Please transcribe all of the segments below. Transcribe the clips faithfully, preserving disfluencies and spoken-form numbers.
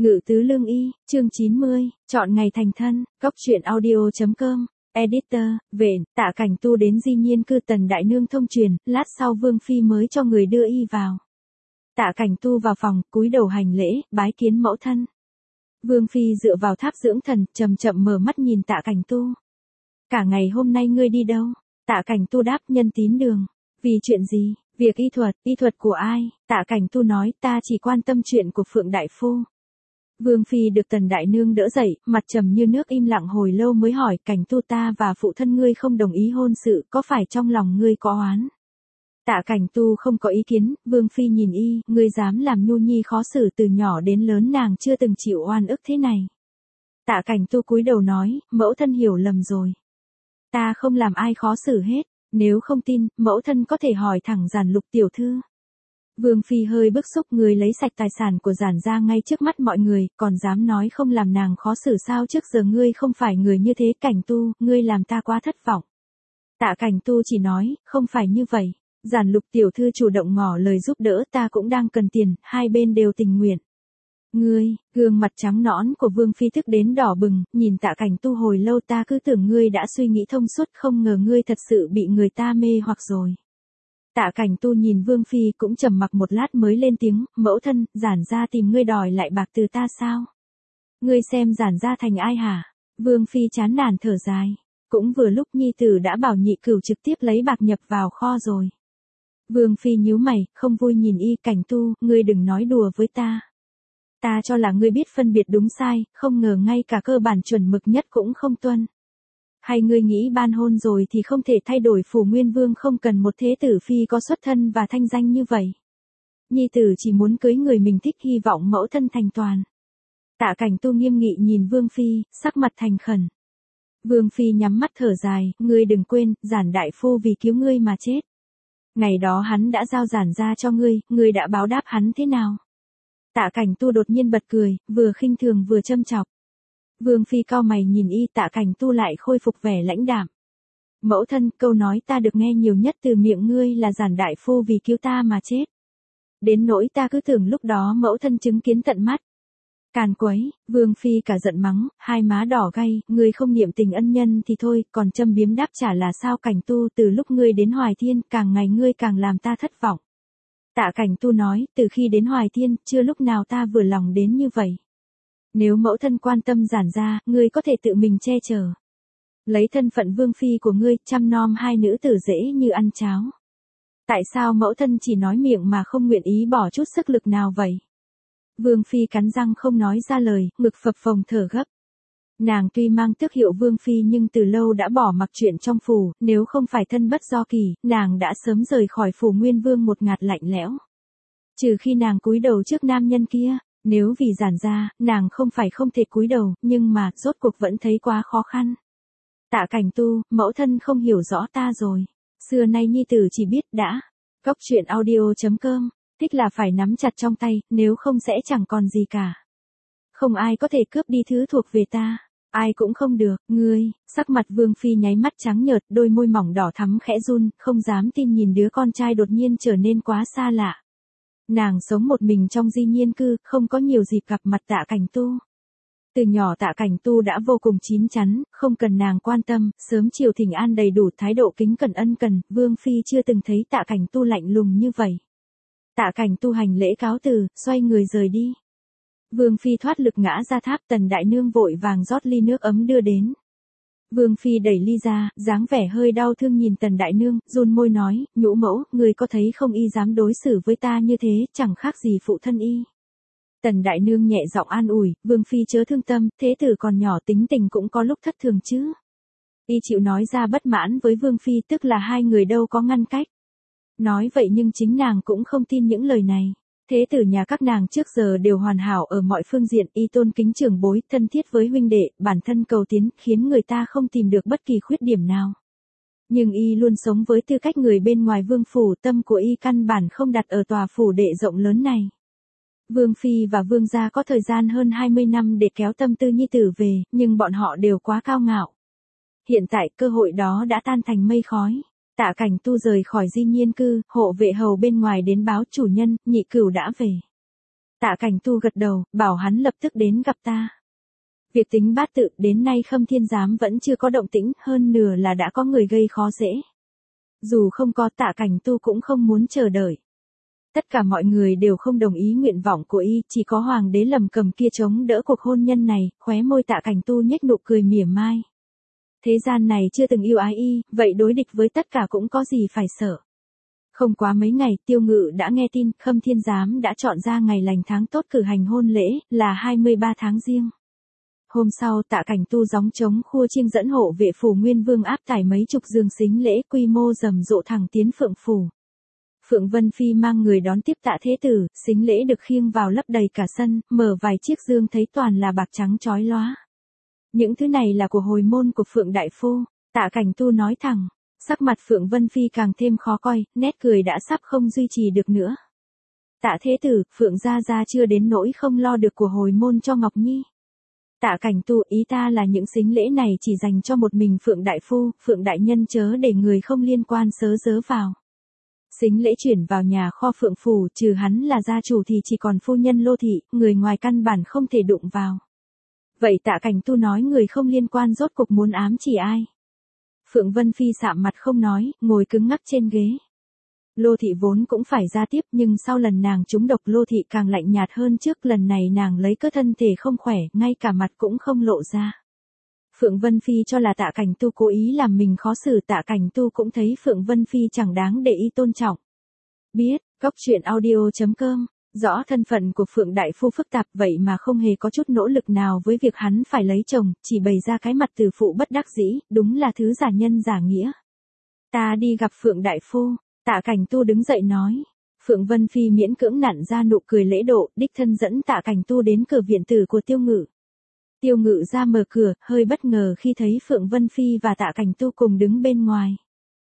Ngự tứ lương y, chương chín mươi, chọn ngày thành thân, góc truyện audio.com, editor, vện, Tạ Cảnh Tu đến di nhiên cư Tần Đại Nương thông truyền, lát sau Vương Phi mới cho người đưa y vào. Tạ Cảnh Tu vào phòng, cúi đầu hành lễ, bái kiến mẫu thân. Vương Phi dựa vào tháp dưỡng thần, chậm chậm mở mắt nhìn Tạ Cảnh Tu. Cả ngày hôm nay ngươi đi đâu? Tạ Cảnh Tu đáp, nhân tín đường. Vì chuyện gì? Việc y thuật, y thuật của ai? Tạ Cảnh Tu nói, ta chỉ quan tâm chuyện của Phượng Đại Phu. Vương Phi được Tần Đại Nương đỡ dậy, mặt trầm như nước im lặng hồi lâu mới hỏi, Cảnh Tu ta và phụ thân ngươi không đồng ý hôn sự, có phải trong lòng ngươi có oán? Tạ Cảnh Tu không có ý kiến, Vương Phi nhìn y, ngươi dám làm nhu nhi khó xử từ nhỏ đến lớn, nàng chưa từng chịu oan ức thế này. Tạ Cảnh Tu cúi đầu nói, mẫu thân hiểu lầm rồi. Ta không làm ai khó xử hết, nếu không tin, mẫu thân có thể hỏi thẳng Giản Lục tiểu thư. Vương Phi hơi bức xúc, người lấy sạch tài sản của Giản gia ngay trước mắt mọi người, còn dám nói không làm nàng khó xử sao, trước giờ ngươi không phải người như thế. Cảnh Tu, ngươi làm ta quá thất vọng. Tạ Cảnh Tu chỉ nói, không phải như vậy. Giản Lục tiểu thư chủ động ngỏ lời giúp đỡ, ta cũng đang cần tiền, hai bên đều tình nguyện. Ngươi, gương mặt trắng nõn của Vương Phi tức đến đỏ bừng, nhìn Tạ Cảnh Tu hồi lâu, ta cứ tưởng ngươi đã suy nghĩ thông suốt, không ngờ ngươi thật sự bị người ta mê hoặc rồi. Tạ Cảnh Tu nhìn Vương Phi cũng trầm mặc một lát mới lên tiếng, mẫu thân, Giản gia tìm ngươi đòi lại bạc từ ta sao? Ngươi xem Giản gia thành ai hả? Vương Phi chán nản thở dài. Cũng vừa lúc nhi tử đã bảo nhị cửu trực tiếp lấy bạc nhập vào kho rồi. Vương Phi nhíu mày, không vui nhìn y, Cảnh Tu, ngươi đừng nói đùa với ta. Ta cho là ngươi biết phân biệt đúng sai, không ngờ ngay cả cơ bản chuẩn mực nhất cũng không tuân. Hay ngươi nghĩ ban hôn rồi thì không thể thay đổi, Phủ Nguyên Vương không cần một thế tử phi có xuất thân và thanh danh như vậy. Nhi tử chỉ muốn cưới người mình thích, hy vọng mẫu thân thành toàn. Tạ Cảnh Tu nghiêm nghị nhìn Vương Phi, sắc mặt thành khẩn. Vương Phi nhắm mắt thở dài, ngươi đừng quên, Giản đại phu vì cứu ngươi mà chết. Ngày đó hắn đã giao Giản gia cho ngươi, ngươi đã báo đáp hắn thế nào? Tạ Cảnh Tu đột nhiên bật cười, vừa khinh thường vừa châm chọc. Vương Phi cau mày nhìn y, Tạ Cảnh Tu lại khôi phục vẻ lãnh đạm. Mẫu thân, câu nói ta được nghe nhiều nhất từ miệng ngươi là Giản đại phu vì cứu ta mà chết. Đến nỗi ta cứ tưởng lúc đó mẫu thân chứng kiến tận mắt. Càn quấy, Vương Phi cả giận mắng, hai má đỏ gay, ngươi không niệm tình ân nhân thì thôi, còn châm biếm đáp trả là sao? Cảnh Tu, từ lúc ngươi đến Hoài Thiên, càng ngày ngươi càng làm ta thất vọng. Tạ Cảnh Tu nói, từ khi đến Hoài Thiên, chưa lúc nào ta vừa lòng đến như vậy. Nếu mẫu thân quan tâm Giản gia, ngươi có thể tự mình che chở. Lấy thân phận Vương Phi của ngươi, chăm nom hai nữ tử dễ như ăn cháo. Tại sao mẫu thân chỉ nói miệng mà không nguyện ý bỏ chút sức lực nào vậy? Vương Phi cắn răng không nói ra lời, ngực phập phồng thở gấp. Nàng tuy mang tước hiệu Vương Phi nhưng từ lâu đã bỏ mặc chuyện trong phủ, nếu không phải thân bất do kỳ, nàng đã sớm rời khỏi Phủ Nguyên Vương một ngạt lạnh lẽo. Trừ khi nàng cúi đầu trước nam nhân kia, nếu vì Giản gia, nàng không phải không thể cúi đầu, nhưng mà, rốt cuộc vẫn thấy quá khó khăn. Tạ Cảnh Tu, mẫu thân không hiểu rõ ta rồi. Xưa nay nhi tử chỉ biết đã. Góc truyện audio.com, thích là phải nắm chặt trong tay, nếu không sẽ chẳng còn gì cả. Không ai có thể cướp đi thứ thuộc về ta. Ai cũng không được, ngươi, sắc mặt Vương Phi nháy mắt trắng nhợt, đôi môi mỏng đỏ thắm khẽ run, không dám tin nhìn đứa con trai đột nhiên trở nên quá xa lạ. Nàng sống một mình trong di nhiên cư, không có nhiều dịp gặp mặt Tạ Cảnh Tu. Từ nhỏ Tạ Cảnh Tu đã vô cùng chín chắn, không cần nàng quan tâm, sớm chiều thỉnh an đầy đủ, thái độ kính cẩn ân cần, Vương Phi chưa từng thấy Tạ Cảnh Tu lạnh lùng như vậy. Tạ Cảnh Tu hành lễ cáo từ, xoay người rời đi. Vương Phi thoát lực ngã ra tháp, Tần Đại Nương vội vàng rót ly nước ấm đưa đến. Vương Phi đẩy ly ra, dáng vẻ hơi đau thương nhìn Tần Đại Nương, run môi nói, nhũ mẫu, người có thấy không, y dám đối xử với ta như thế, chẳng khác gì phụ thân y. Tần Đại Nương nhẹ giọng an ủi, Vương Phi chớ thương tâm, thế tử còn nhỏ tính tình cũng có lúc thất thường chứ. Y chịu nói ra bất mãn với Vương Phi, tức là hai người đâu có ngăn cách. Nói vậy nhưng chính nàng cũng không tin những lời này. Thế tử nhà các nàng trước giờ đều hoàn hảo ở mọi phương diện, y tôn kính trưởng bối, thân thiết với huynh đệ, bản thân cầu tiến, khiến người ta không tìm được bất kỳ khuyết điểm nào. Nhưng y luôn sống với tư cách người bên ngoài vương phủ, tâm của y căn bản không đặt ở tòa phủ đệ rộng lớn này. Vương Phi và Vương gia có thời gian hơn hai mươi năm để kéo tâm tư nhi tử về, nhưng bọn họ đều quá cao ngạo. Hiện tại cơ hội đó đã tan thành mây khói. Tạ Cảnh Tu rời khỏi di nhiên cư, hộ vệ hầu bên ngoài đến báo chủ nhân, nhị cửu đã về. Tạ Cảnh Tu gật đầu, bảo hắn lập tức đến gặp ta. Việc tính bát tự đến nay Khâm Thiên Giám vẫn chưa có động tĩnh, hơn nửa là đã có người gây khó dễ. Dù không có, Tạ Cảnh Tu cũng không muốn chờ đợi. Tất cả mọi người đều không đồng ý nguyện vọng của y, chỉ có hoàng đế Lầm Cầm kia chống đỡ cuộc hôn nhân này, khóe môi Tạ Cảnh Tu nhếch nụ cười mỉa mai. Thế gian này chưa từng yêu ái y, vậy đối địch với tất cả cũng có gì phải sợ. Không quá mấy ngày, Tiêu Ngự đã nghe tin, Khâm Thiên Giám đã chọn ra ngày lành tháng tốt cử hành hôn lễ, là hai mươi ba tháng Giêng. Hôm sau, Tạ Cảnh Tu gióng trống khua chiêng dẫn hộ vệ phủ Nguyên Vương áp tải mấy chục giường sính lễ quy mô rầm rộ thẳng tiến Phượng phủ. Phượng Vân Phi mang người đón tiếp Tạ Thế Tử, sính lễ được khiêng vào lấp đầy cả sân, mở vài chiếc dương thấy toàn là bạc trắng chói lóa. Những thứ này là của hồi môn của Phượng Đại Phu, Tạ Cảnh Tu nói thẳng. Sắc mặt Phượng Vân Phi càng thêm khó coi, nét cười đã sắp không duy trì được nữa. Tạ Thế Tử, Phượng gia gia chưa đến nỗi không lo được của hồi môn cho Ngọc Nhi. Tạ Cảnh Tu, ý ta là những sính lễ này chỉ dành cho một mình Phượng Đại Phu, Phượng Đại Nhân chớ để người không liên quan sớ dớ vào. Sính lễ chuyển vào nhà kho Phượng phủ, trừ hắn là gia chủ thì chỉ còn phu nhân Lô Thị, người ngoài căn bản không thể đụng vào. Vậy Tạ Cảnh Tu nói người không liên quan rốt cuộc muốn ám chỉ ai? Phượng Vân Phi sạm mặt không nói, ngồi cứng ngắc trên ghế. Lô Thị vốn cũng phải ra tiếp nhưng sau lần nàng trúng độc Lô Thị càng lạnh nhạt hơn trước, lần này nàng lấy cớ thân thể không khỏe, ngay cả mặt cũng không lộ ra. Phượng Vân Phi cho là Tạ Cảnh Tu cố ý làm mình khó xử, Tạ Cảnh Tu cũng thấy Phượng Vân Phi chẳng đáng để y tôn trọng. Biết, góc truyện audio chấm com, rõ thân phận của Phượng Đại Phu phức tạp vậy mà không hề có chút nỗ lực nào với việc hắn phải lấy chồng, chỉ bày ra cái mặt từ phụ bất đắc dĩ, đúng là thứ giả nhân giả nghĩa. Ta đi gặp Phượng Đại Phu, Tạ Cảnh Tu đứng dậy nói. Phượng Vân Phi miễn cưỡng nặn ra nụ cười lễ độ, đích thân dẫn Tạ Cảnh Tu đến cửa viện tử của Tiêu Ngự. Tiêu Ngự ra mở cửa, hơi bất ngờ khi thấy Phượng Vân Phi và Tạ Cảnh Tu cùng đứng bên ngoài.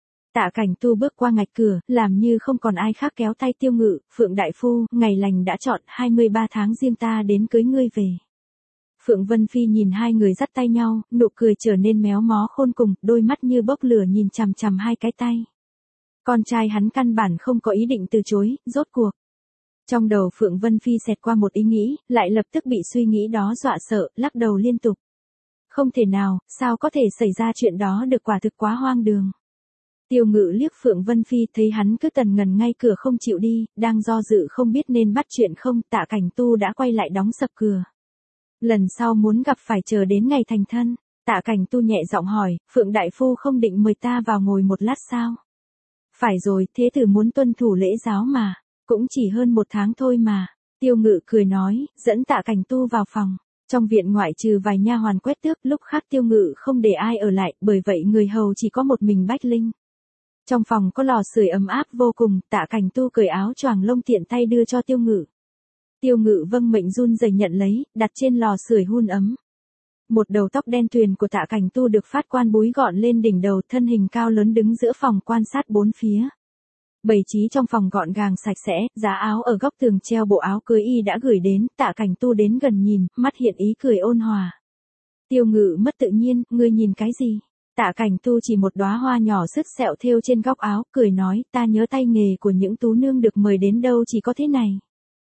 Tạ Cảnh Tu bước qua ngạch cửa, làm như không còn ai khác kéo tay Tiêu Ngự, Phượng Đại Phu, ngày lành đã chọn, hai mươi ba tháng Giêng ta đến cưới ngươi về. Phượng Vân Phi nhìn hai người dắt tay nhau, nụ cười trở nên méo mó khôn cùng, đôi mắt như bốc lửa nhìn chằm chằm hai cái tay. Con trai hắn căn bản không có ý định từ chối, rốt cuộc. Trong đầu Phượng Vân Phi xẹt qua một ý nghĩ, lại lập tức bị suy nghĩ đó dọa sợ, lắc đầu liên tục. Không thể nào, sao có thể xảy ra chuyện đó được, quả thực quá hoang đường. Tiêu Ngự liếc Phượng Vân Phi thấy hắn cứ tần ngần ngay cửa không chịu đi, đang do dự không biết nên bắt chuyện không, Tạ Cảnh Tu đã quay lại đóng sập cửa. Lần sau muốn gặp phải chờ đến ngày thành thân, Tạ Cảnh Tu nhẹ giọng hỏi, Phượng Đại Phu không định mời ta vào ngồi một lát sao? Phải rồi, thế tử muốn tuân thủ lễ giáo mà, cũng chỉ hơn một tháng thôi mà. Tiêu Ngự cười nói, dẫn Tạ Cảnh Tu vào phòng. Trong viện ngoại trừ vài nha hoàn quét tước, lúc khác Tiêu Ngự không để ai ở lại, bởi vậy người hầu chỉ có một mình Bách Linh. Trong phòng có lò sưởi ấm áp vô cùng, Tạ Cảnh Tu cởi áo choàng lông tiện tay đưa cho Tiêu Ngự. Tiêu Ngự vâng mệnh run rẩy nhận lấy, đặt trên lò sưởi hun ấm. Một đầu tóc đen tuyền của Tạ Cảnh Tu được phát quan búi gọn lên đỉnh đầu, thân hình cao lớn đứng giữa phòng quan sát bốn phía. Bày trí trong phòng gọn gàng sạch sẽ, giá áo ở góc tường treo bộ áo cưới y đã gửi đến, Tạ Cảnh Tu đến gần nhìn, mắt hiện ý cười ôn hòa. Tiêu Ngự mất tự nhiên, ngươi nhìn cái gì? Tạ Cảnh Tu chỉ một đóa hoa nhỏ sức sẹo thêu trên góc áo, cười nói, ta nhớ tay nghề của những tú nương được mời đến đâu chỉ có thế này.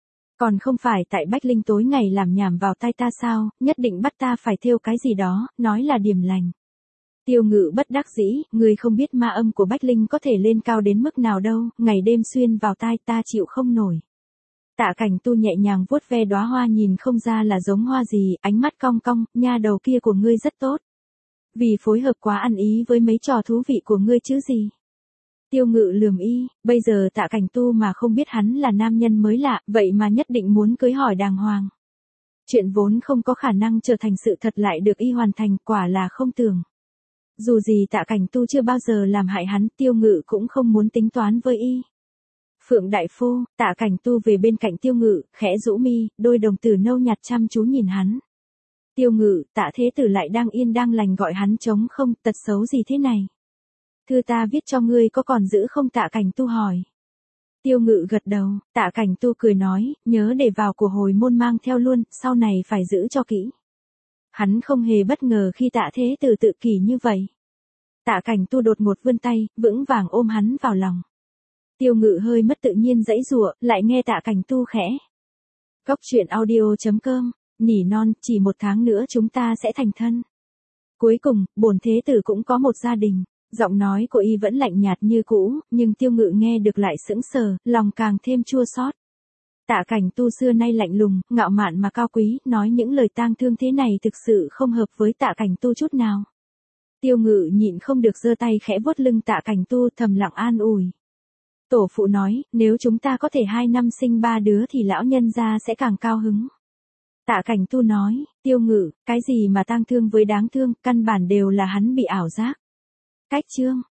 Còn không phải tại Bách Linh tối ngày làm nhảm vào tay ta sao, nhất định bắt ta phải thêu cái gì đó, nói là điểm lành. Tiêu Ngự bất đắc dĩ, ngươi không biết ma âm của Bách Linh có thể lên cao đến mức nào đâu, ngày đêm xuyên vào tai ta chịu không nổi. Tạ Cảnh Tu nhẹ nhàng vuốt ve đóa hoa nhìn không ra là giống hoa gì, ánh mắt cong cong, nha đầu kia của ngươi rất tốt. Vì phối hợp quá ăn ý với mấy trò thú vị của ngươi chứ gì. Tiêu Ngự lườm y, bây giờ Tạ Cảnh Tu mà không biết hắn là nam nhân mới lạ, vậy mà nhất định muốn cưới hỏi đàng hoàng. Chuyện vốn không có khả năng trở thành sự thật lại được y hoàn thành, quả là không tưởng. Dù gì Tạ Cảnh Tu chưa bao giờ làm hại hắn, Tiêu Ngự cũng không muốn tính toán với y. Phượng Đại Phu, Tạ Cảnh Tu về bên cạnh Tiêu Ngự, khẽ rũ mi, đôi đồng tử nâu nhạt chăm chú nhìn hắn. Tiêu Ngự, Tạ Thế Tử lại đang yên đang lành gọi hắn trống không, tật xấu gì thế này? Thư ta viết cho ngươi có còn giữ không? Tạ Cảnh Tu hỏi. Tiêu Ngự gật đầu, Tạ Cảnh Tu cười nói, nhớ để vào của hồi môn mang theo luôn, sau này phải giữ cho kỹ. Hắn không hề bất ngờ khi Tạ Thế Tử tự kỷ như vậy. Tạ Cảnh Tu đột ngột vươn tay, vững vàng ôm hắn vào lòng. Tiêu Ngự hơi mất tự nhiên giãy giụa, lại nghe Tạ Cảnh Tu khẽ Cốc truyện audio chấm com, nỉ non, chỉ một tháng nữa chúng ta sẽ thành thân. Cuối cùng, bổn thế tử cũng có một gia đình. Giọng nói của y vẫn lạnh nhạt như cũ, nhưng Tiêu Ngự nghe được lại sững sờ, lòng càng thêm chua xót. Tạ Cảnh Tu xưa nay lạnh lùng, ngạo mạn mà cao quý, nói những lời tang thương thế này thực sự không hợp với Tạ Cảnh Tu chút nào. Tiêu Ngự nhịn không được giơ tay khẽ vuốt lưng Tạ Cảnh Tu, thầm lặng an ủi. Tổ phụ nói, nếu chúng ta có thể hai năm sinh ba đứa thì lão nhân gia sẽ càng cao hứng. Tạ Cảnh Tu nói, Tiêu Ngự, cái gì mà tang thương với đáng thương, căn bản đều là hắn bị ảo giác. Cách chương